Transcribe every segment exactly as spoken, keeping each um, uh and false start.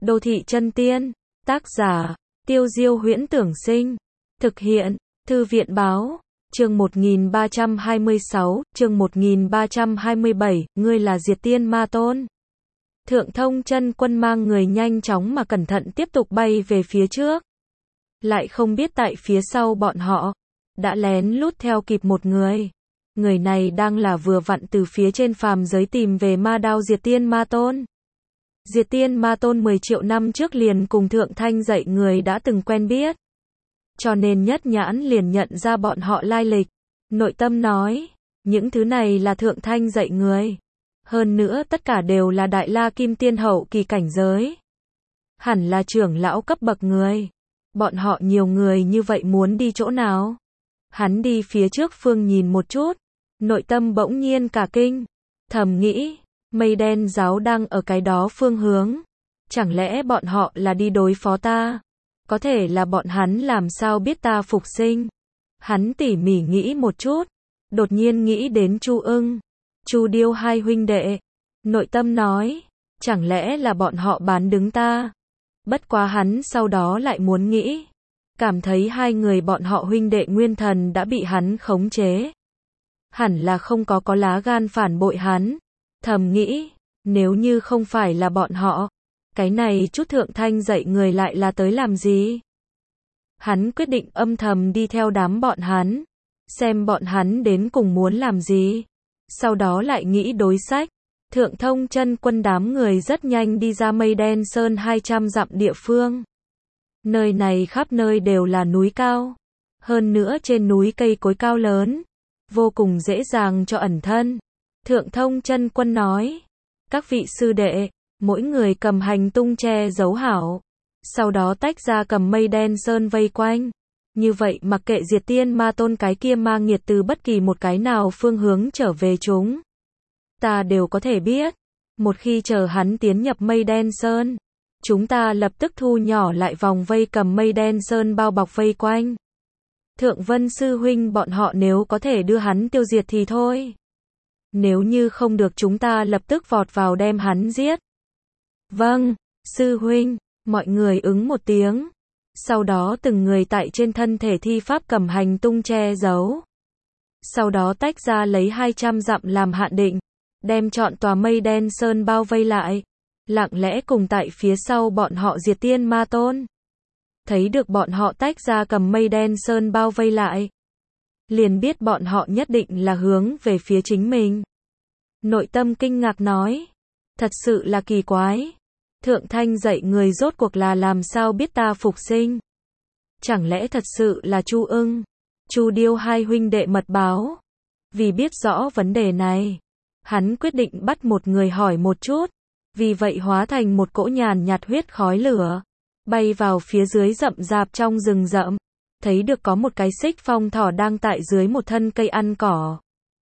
Đô thị chân tiên. Tác giả, Tiêu Diêu Huyễn Tưởng Sinh. Thực hiện, Thư viện báo. Chương một nghìn ba trăm hai mươi sáu, chương một nghìn ba trăm hai mươi bảy, ngươi là Diệt Tiên Ma Tôn. Thượng Thông Chân Quân mang người nhanh chóng mà cẩn thận tiếp tục bay về phía trước. Lại không biết tại phía sau bọn họ, đã lén lút theo kịp một người. Người này đang là vừa vặn từ phía trên phàm giới tìm về ma đao Diệt Tiên Ma Tôn. Diệt Tiên Ma Tôn mười triệu năm trước liền cùng Thượng Thanh dạy người đã từng quen biết. Cho nên nhất nhãn liền nhận ra bọn họ lai lịch. Nội tâm nói, những thứ này là Thượng Thanh dạy người. Hơn nữa tất cả đều là Đại La Kim Tiên hậu kỳ cảnh giới. Hẳn là trưởng lão cấp bậc người. Bọn họ nhiều người như vậy muốn đi chỗ nào? Hắn đi phía trước phương nhìn một chút. Nội tâm bỗng nhiên cả kinh. Thầm nghĩ, mây đen giáo đang ở cái đó phương hướng. Chẳng lẽ bọn họ là đi đối phó ta? Có thể là bọn hắn làm sao biết ta phục sinh? Hắn tỉ mỉ nghĩ một chút. Đột nhiên nghĩ đến Chu Ưng, Chu Điêu hai huynh đệ. Nội tâm nói, chẳng lẽ là bọn họ bán đứng ta? Bất quá hắn sau đó lại muốn nghĩ. Cảm thấy hai người bọn họ huynh đệ nguyên thần đã bị hắn khống chế. Hẳn là không có có lá gan phản bội hắn. Thầm nghĩ, nếu như không phải là bọn họ, cái này chút Thượng Thanh dạy người lại là tới làm gì? Hắn quyết định âm thầm đi theo đám bọn hắn, xem bọn hắn đến cùng muốn làm gì. Sau đó lại nghĩ đối sách. Thượng Thông Chân Quân đám người rất nhanh đi ra mây đen sơn hai trăm dặm địa phương. Nơi này khắp nơi đều là núi cao. Hơn nữa trên núi cây cối cao lớn, vô cùng dễ dàng cho ẩn thân. Thượng Thông Chân Quân nói, các vị sư đệ, mỗi người cầm hành tung che giấu hảo. Sau đó tách ra cầm mây đen sơn vây quanh. Như vậy mặc kệ Diệt Tiên Ma Tôn cái kia ma nghiệt từ bất kỳ một cái nào phương hướng trở về chúng, ta đều có thể biết. Một khi chờ hắn tiến nhập mây đen sơn, chúng ta lập tức thu nhỏ lại vòng vây cầm mây đen sơn bao bọc vây quanh. Thượng Vân sư huynh bọn họ nếu có thể đưa hắn tiêu diệt thì thôi. Nếu như không được chúng ta lập tức vọt vào đem hắn giết. Vâng, sư huynh, mọi người ứng một tiếng. Sau đó từng người tại trên thân thể thi pháp cầm hành tung che giấu. Sau đó tách ra lấy hai trăm dặm làm hạn định, đem trọn tòa mây đen sơn bao vây lại. Lặng lẽ cùng tại phía sau bọn họ Diệt Tiên Ma Tôn. Thấy được bọn họ tách ra cầm mây đen sơn bao vây lại, liền biết bọn họ nhất định là hướng về phía chính mình. Nội tâm kinh ngạc nói, thật sự là kỳ quái. Thượng Thanh dạy người rốt cuộc là làm sao biết ta phục sinh? Chẳng lẽ thật sự là Chu Ưng, Chu Điêu hai huynh đệ mật báo? Vì biết rõ vấn đề này, hắn quyết định bắt một người hỏi một chút. Vì vậy hóa thành một cỗ nhàn nhạt huyết khói lửa, bay vào phía dưới rậm rạp trong rừng rậm. Thấy được có một cái xích phong thỏ đang tại dưới một thân cây ăn cỏ.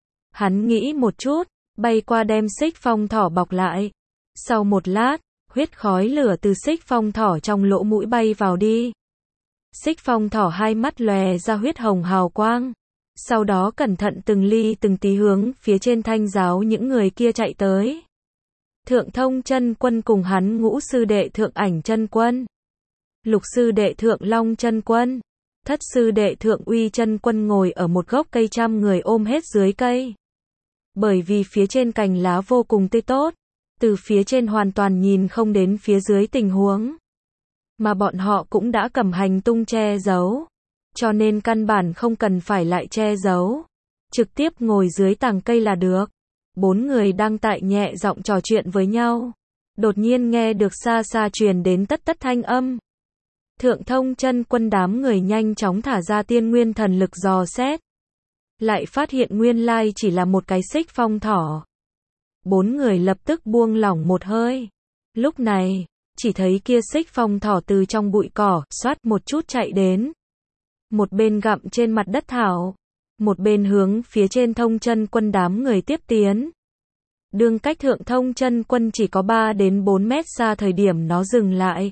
Hắn nghĩ một chút, bay qua đem xích phong thỏ bọc lại. Sau một lát, huyết khói lửa từ xích phong thỏ trong lỗ mũi bay vào đi. Xích phong thỏ hai mắt lòe ra huyết hồng hào quang. Sau đó cẩn thận từng ly từng tí hướng phía trên Thanh giáo những người kia chạy tới. Thượng Thông Chân Quân cùng hắn ngũ sư đệ Thượng Ảnh Chân Quân, lục sư đệ Thượng Long Chân Quân, thất sư đệ Thượng Uy Chân Quân ngồi ở một gốc cây trăm người ôm hết dưới cây. Bởi vì phía trên cành lá vô cùng tươi tốt, từ phía trên hoàn toàn nhìn không đến phía dưới tình huống. Mà bọn họ cũng đã cầm hành tung che giấu, cho nên căn bản không cần phải lại che giấu, trực tiếp ngồi dưới tàng cây là được. Bốn người đang tại nhẹ giọng trò chuyện với nhau. Đột nhiên nghe được xa xa truyền đến tất tất thanh âm. Thượng Thông Chân Quân đám người nhanh chóng thả ra tiên nguyên thần lực dò xét. Lại phát hiện nguyên lai chỉ là một cái xích phong thỏ. Bốn người lập tức buông lỏng một hơi. Lúc này, chỉ thấy kia xích phong thỏ từ trong bụi cỏ, xoát một chút chạy đến. Một bên gặm trên mặt đất thảo, một bên hướng phía trên Thông Chân Quân đám người tiếp tiến. Đường cách Thượng Thông Chân Quân chỉ có ba đến bốn mét xa thời điểm nó dừng lại.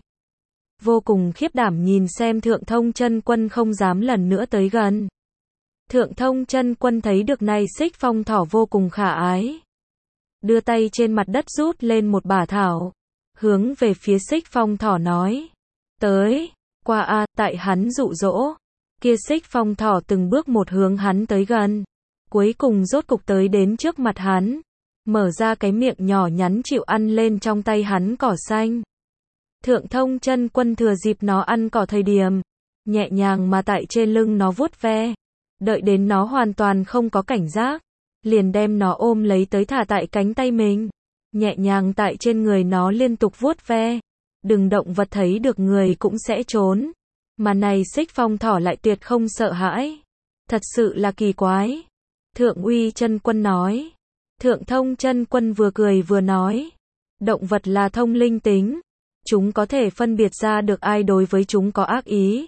Vô cùng khiếp đảm nhìn xem Thượng Thông Chân Quân không dám lần nữa tới gần. Thượng Thông Chân Quân thấy được này xích phong thỏ vô cùng khả ái. Đưa tay trên mặt đất rút lên một bả thảo. hướng về phía Xích Phong Thỏ nói. Tới, qua a, tại hắn dụ dỗ. Kia Xích Phong Thỏ từng bước một hướng hắn tới gần. Cuối cùng rốt cục tới đến trước mặt hắn. Mở ra cái miệng nhỏ nhắn chịu ăn lên trong tay hắn cỏ xanh. Thượng Thông Chân Quân thừa dịp nó ăn cỏ thời điểm, nhẹ nhàng mà tại trên lưng nó vuốt ve. Đợi đến nó hoàn toàn không có cảnh giác, liền đem nó ôm lấy tới thả tại cánh tay mình. Nhẹ nhàng tại trên người nó liên tục vuốt ve. Đừng động vật thấy được người cũng sẽ trốn. Mà này Xích Phong Thỏ lại tuyệt không sợ hãi. Thật sự là kỳ quái. Thượng Uy Chân Quân nói. Thượng Thông Chân Quân vừa cười vừa nói. Động vật là thông linh tính. Chúng có thể phân biệt ra được ai đối với chúng có ác ý.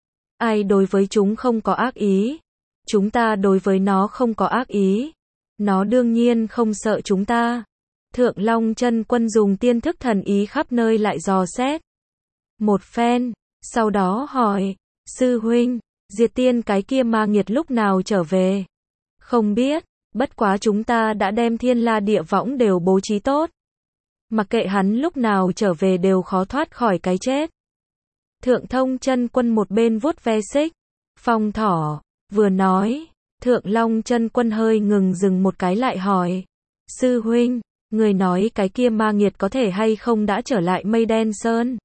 Ai đối với chúng không có ác ý. Chúng ta đối với nó không có ác ý. Nó đương nhiên không sợ chúng ta. Thượng Long Chân Quân dùng tiên thức thần ý khắp nơi lại dò xét. Một phen, sau đó hỏi, sư huynh, Diệt Tiên cái kia ma nghiệt lúc nào trở về? Không biết, bất quá chúng ta đã đem thiên la địa võng đều bố trí tốt. Mặc kệ hắn lúc nào trở về đều khó thoát khỏi cái chết. Thượng Thông Chân Quân một bên vuốt ve Xích Phong Thỏ, vừa nói, Thượng Long Chân Quân hơi ngừng dừng một cái lại hỏi, sư huynh, người nói cái kia ma nghiệt có thể hay không đã trở lại Mây Đen Sơn?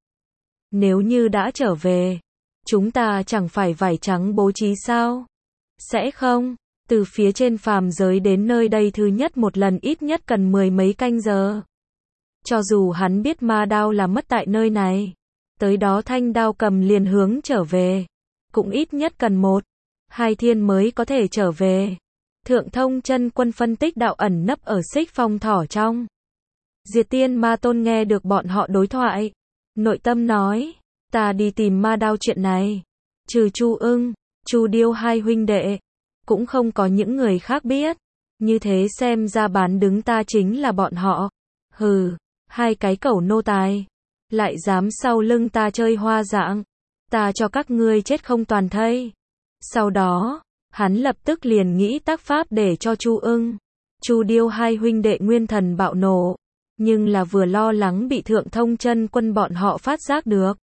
Nếu như đã trở về, chúng ta chẳng phải vải trắng bố trí sao? Sẽ không, từ phía trên phàm giới đến nơi đây thứ nhất một lần ít nhất cần mười mấy canh giờ. Cho dù hắn biết ma đao là mất tại nơi này, tới đó thanh đao cầm liền hướng trở về, cũng ít nhất cần một, hai thiên mới có thể trở về. Thượng Thông Chân Quân phân tích đạo ẩn nấp ở Xích Phong Thỏ trong. Diệt Tiên Ma Tôn nghe được bọn họ đối thoại, nội tâm nói, ta đi tìm ma đao chuyện này, trừ Chu Ưng, Chu Điêu hai huynh đệ, cũng không có những người khác biết, như thế xem ra bán đứng ta chính là bọn họ. Hừ, hai cái cẩu nô tài, lại dám sau lưng ta chơi hoa dạng, ta cho các ngươi chết không toàn thây. Sau đó, hắn lập tức liền nghĩ tác pháp để cho Chu Ưng, Chu Điêu hai huynh đệ nguyên thần bạo nổ, nhưng là vừa lo lắng bị Thượng Thông Chân Quân bọn họ phát giác được.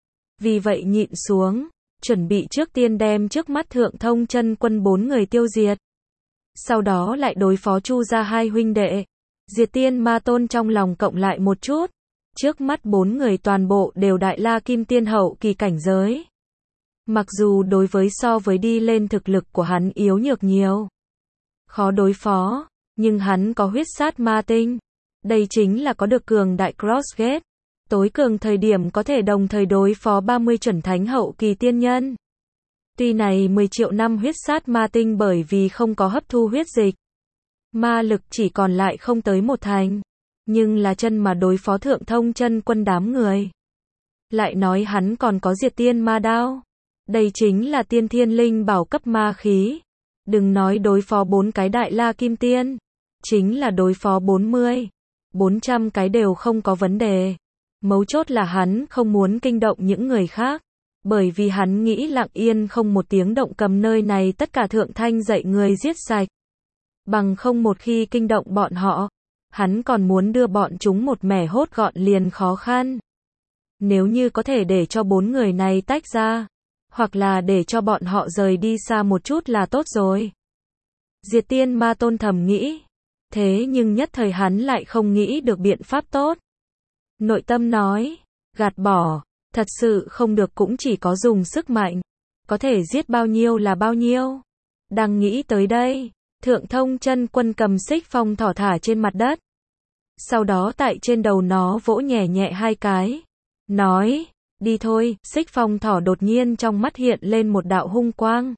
Vì vậy nhịn xuống, chuẩn bị trước tiên đem trước mắt Thượng Thông Chân Quân bốn người tiêu diệt. Sau đó lại đối phó Chu gia hai huynh đệ. Diệt Tiên Ma Tôn trong lòng cộng lại một chút. Trước mắt bốn người toàn bộ đều đại la kim tiên hậu kỳ cảnh giới. Mặc dù đối với so với đi lên thực lực của hắn yếu nhược nhiều, khó đối phó, nhưng hắn có huyết sát ma tinh. Đây chính là có được cường đại Crossgate. Tối cường thời điểm có thể đồng thời đối phó ba mươi chuẩn thánh hậu kỳ tiên nhân. Tuy này mười triệu năm huyết sát ma tinh bởi vì không có hấp thu huyết dịch, ma lực chỉ còn lại không tới một thành. Nhưng là chân mà đối phó Thượng Thông Chân Quân đám người. Lại nói hắn còn có Diệt Tiên Ma Đao. Đây chính là tiên thiên linh bảo cấp ma khí. Đừng nói đối phó bốn cái đại la kim tiên. Chính là đối phó bốn mươi, bốn trăm cái đều không có vấn đề. Mấu chốt là hắn không muốn kinh động những người khác. Bởi vì hắn nghĩ lặng yên không một tiếng động cầm nơi này tất cả thượng thanh dạy người giết sạch. Bằng không một khi kinh động bọn họ, hắn còn muốn đưa bọn chúng một mẻ hốt gọn liền khó khăn. Nếu như có thể để cho bốn người này tách ra, hoặc là để cho bọn họ rời đi xa một chút là tốt rồi. Diệt Tiên Ma Tôn thầm nghĩ. Thế nhưng nhất thời hắn lại không nghĩ được biện pháp tốt. Nội tâm nói, gạt bỏ, thật sự không được cũng chỉ có dùng sức mạnh. Có thể giết bao nhiêu là bao nhiêu. Đang nghĩ tới đây, Thượng Thông Chân Quân cầm Xích Phong Thỏ thả trên mặt đất. Sau đó tại trên đầu nó vỗ nhẹ nhẹ hai cái. Nói, đi thôi. Xích Phong Thỏ đột nhiên trong mắt hiện lên một đạo hung quang.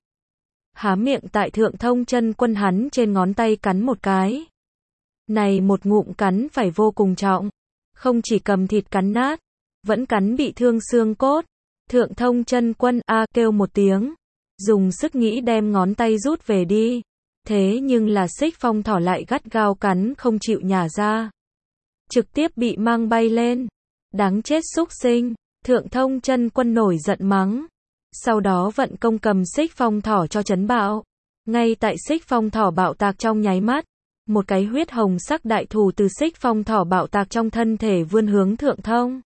Há miệng tại Thượng Thông Chân Quân hắn trên ngón tay cắn một cái. Này một ngụm cắn phải vô cùng trọng. Không chỉ cầm thịt cắn nát, vẫn cắn bị thương xương cốt. Thượng Thông Chân Quân a kêu một tiếng. Dùng sức nghĩ đem ngón tay rút về đi. Thế nhưng là Xích Phong Thỏ lại gắt gao cắn không chịu nhả ra. Trực tiếp bị mang bay lên. Đáng chết xúc sinh. Thượng Thông Chân Quân nổi giận mắng. Sau đó vận công cầm Xích Phong Thỏ cho chấn bạo. Ngay tại Xích Phong Thỏ bạo tạc trong nháy mắt, Một cái huyết hồng sắc đại thủ từ Xích Phong thỏ bạo tạc trong thân thể vươn hướng Thượng Thông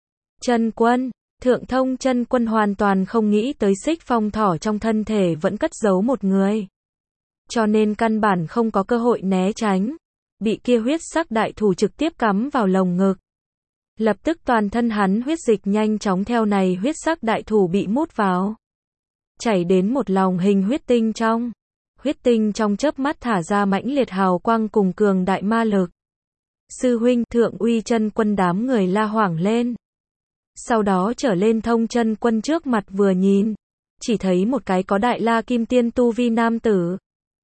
Chân Quân. Thượng Thông Chân Quân hoàn toàn không nghĩ tới Xích Phong thỏ trong thân thể vẫn cất giấu một người. Cho nên căn bản không có cơ hội né tránh. Bị kia huyết sắc đại thủ trực tiếp cắm vào lồng ngực. Lập tức toàn thân hắn huyết dịch nhanh chóng theo này huyết sắc đại thủ bị mút vào. Chảy đến một lòng hình huyết tinh trong. Huyết tinh trong chớp mắt thả ra mãnh liệt hào quang cùng cường đại ma lực. Sư huynh, Thượng Uy Chân Quân đám người la hoảng lên. Sau đó trở lên Thông Chân Quân trước mặt vừa nhìn. Chỉ thấy một cái có đại la kim tiên tu vi nam tử.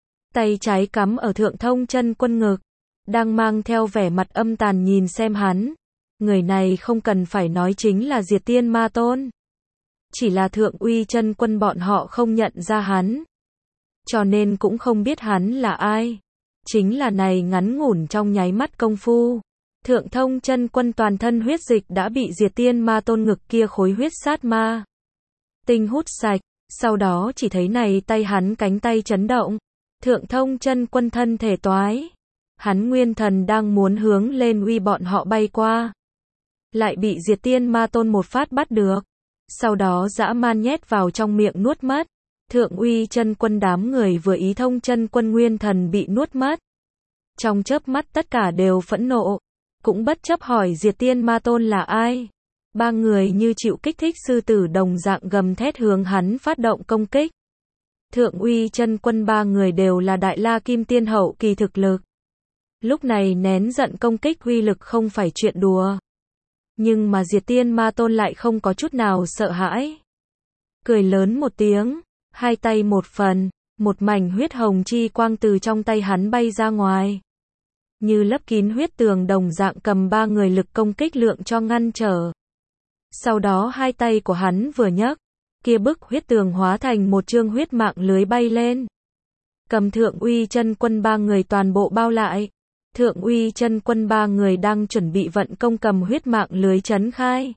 Tay trái cắm ở Thượng Thông Chân Quân ngực. Đang mang theo vẻ mặt âm tàn nhìn xem hắn. Người này không cần phải nói chính là Diệt Tiên Ma Tôn. Chỉ là Thượng Uy Chân Quân bọn họ không nhận ra hắn. Cho nên cũng không biết hắn là ai. Chính là này ngắn ngủn trong nháy mắt công phu. Thượng Thông Chân Quân toàn thân huyết dịch đã bị Diệt Tiên Ma Tôn ngực kia khối huyết sát ma tinh hút sạch. Sau đó chỉ thấy này tay hắn cánh tay chấn động. Thượng Thông Chân Quân thân thể toái. Hắn nguyên thần đang muốn hướng lên uy bọn họ bay qua. Lại bị Diệt Tiên Ma Tôn một phát bắt được. Sau đó dã man nhét vào trong miệng nuốt mất. Thượng Uy Chân Quân đám người vừa ý Thông Chân Quân nguyên thần bị nuốt mất. Trong chớp mắt tất cả đều phẫn nộ. Cũng bất chấp hỏi Diệt Tiên Ma Tôn là ai. Ba người như chịu kích thích sư tử đồng dạng gầm thét hướng hắn phát động công kích. Thượng Uy Chân Quân ba người đều là đại la kim tiên hậu kỳ thực lực. Lúc này nén giận công kích uy lực không phải chuyện đùa. Nhưng mà Diệt Tiên Ma Tôn lại không có chút nào sợ hãi. Cười lớn một tiếng, hai tay một phần, một mảnh huyết hồng chi quang từ trong tay hắn bay ra ngoài. Như lấp kín huyết tường đồng dạng cầm ba người lực công kích lượng cho ngăn trở. Sau đó hai tay của hắn vừa nhấc, kia bức huyết tường hóa thành một chương huyết mạng lưới bay lên. Cầm Thượng Uy Chân Quân ba người toàn bộ bao lại. Thượng Uy Chân Quân ba người đang chuẩn bị vận công cầm huyết mạng lưới chấn khai.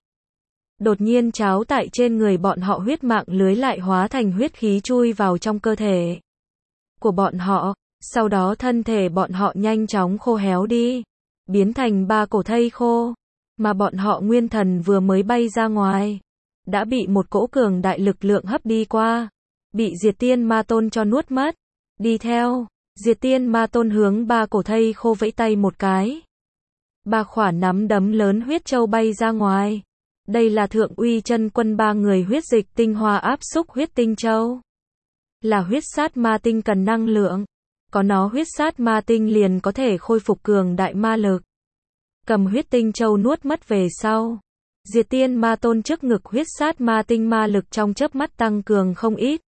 Đột nhiên cháo tại trên người bọn họ huyết mạng lưới lại hóa thành huyết khí chui vào trong cơ thể của bọn họ. Sau đó thân thể bọn họ nhanh chóng khô héo đi. Biến thành ba cổ thây khô. Mà bọn họ nguyên thần vừa mới bay ra ngoài. Đã bị một cỗ cường đại lực lượng hấp đi qua. Bị Diệt Tiên Ma Tôn cho nuốt mất. Đi theo. Diệt Tiên Ma Tôn hướng ba cổ thây khô vẫy tay một cái. Ba khỏa nắm đấm lớn huyết châu bay ra ngoài. Đây là Thượng Uy Chân Quân ba người huyết dịch tinh hoa áp xúc huyết tinh châu. Là huyết sát ma tinh cần năng lượng. Có nó huyết sát ma tinh liền có thể khôi phục cường đại ma lực. Cầm huyết tinh châu nuốt mất về sau. Diệt Tiên Ma Tôn trước ngực huyết sát ma tinh ma lực trong chớp mắt tăng cường không ít.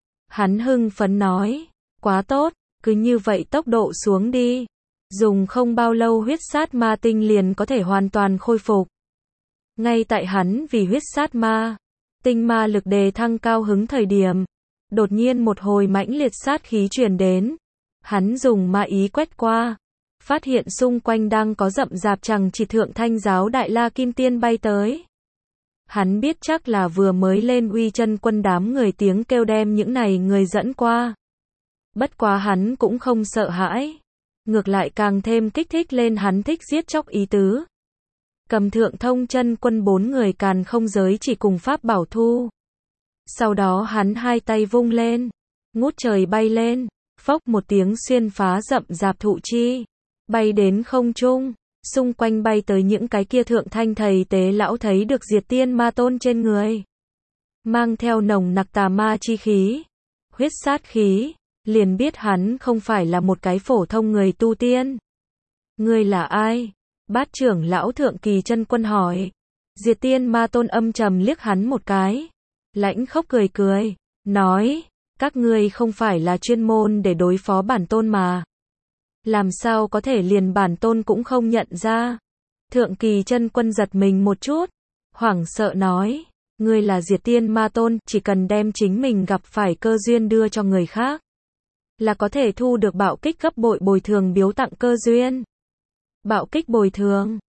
Hắn hưng phấn nói. Quá tốt, cứ như vậy tốc độ xuống đi. Dùng không bao lâu huyết sát ma tinh liền có thể hoàn toàn khôi phục. Ngay tại hắn vì huyết sát ma tinh ma lực đề thăng cao hứng thời điểm. Đột nhiên một hồi mãnh liệt sát khí truyền đến. Hắn dùng ma ý quét qua. Phát hiện xung quanh đang có rậm rạp chằng chịt Thượng Thanh giáo đại la kim tiên bay tới. Hắn biết chắc là vừa mới lên Uy Chân Quân đám người tiếng kêu đem những này người dẫn qua. Bất quá hắn cũng không sợ hãi. Ngược lại càng thêm kích thích lên hắn thích giết chóc ý tứ. Cầm Thượng Thông Chân Quân bốn người càn không giới chỉ cùng pháp bảo thu. Sau đó hắn hai tay vung lên. Ngút trời bay lên. Phốc một tiếng xuyên phá rậm rạp thụ chi. Bay đến không trung. Xung quanh bay tới những cái kia Thượng Thanh thầy tế lão thấy được Diệt Tiên Ma Tôn trên người. Mang theo nồng nặc tà ma chi khí. Huyết sát khí. Liền biết hắn không phải là một cái phổ thông người tu tiên. Ngươi là ai? Bát trưởng lão Thượng Kỳ Chân Quân hỏi. Diệt Tiên Ma Tôn âm trầm liếc hắn một cái. Lãnh khốc cười cười. Nói. Các ngươi không phải là chuyên môn để đối phó bản tôn mà. Làm sao có thể liền bản tôn cũng không nhận ra. Thượng Kỳ Chân Quân giật mình một chút. Hoảng sợ nói. Ngươi là Diệt Tiên Ma Tôn, chỉ cần đem chính mình gặp phải cơ duyên đưa cho người khác. Là có thể thu được bạo kích gấp bội bồi thường biếu tặng cơ duyên. Bạo kích bồi thường.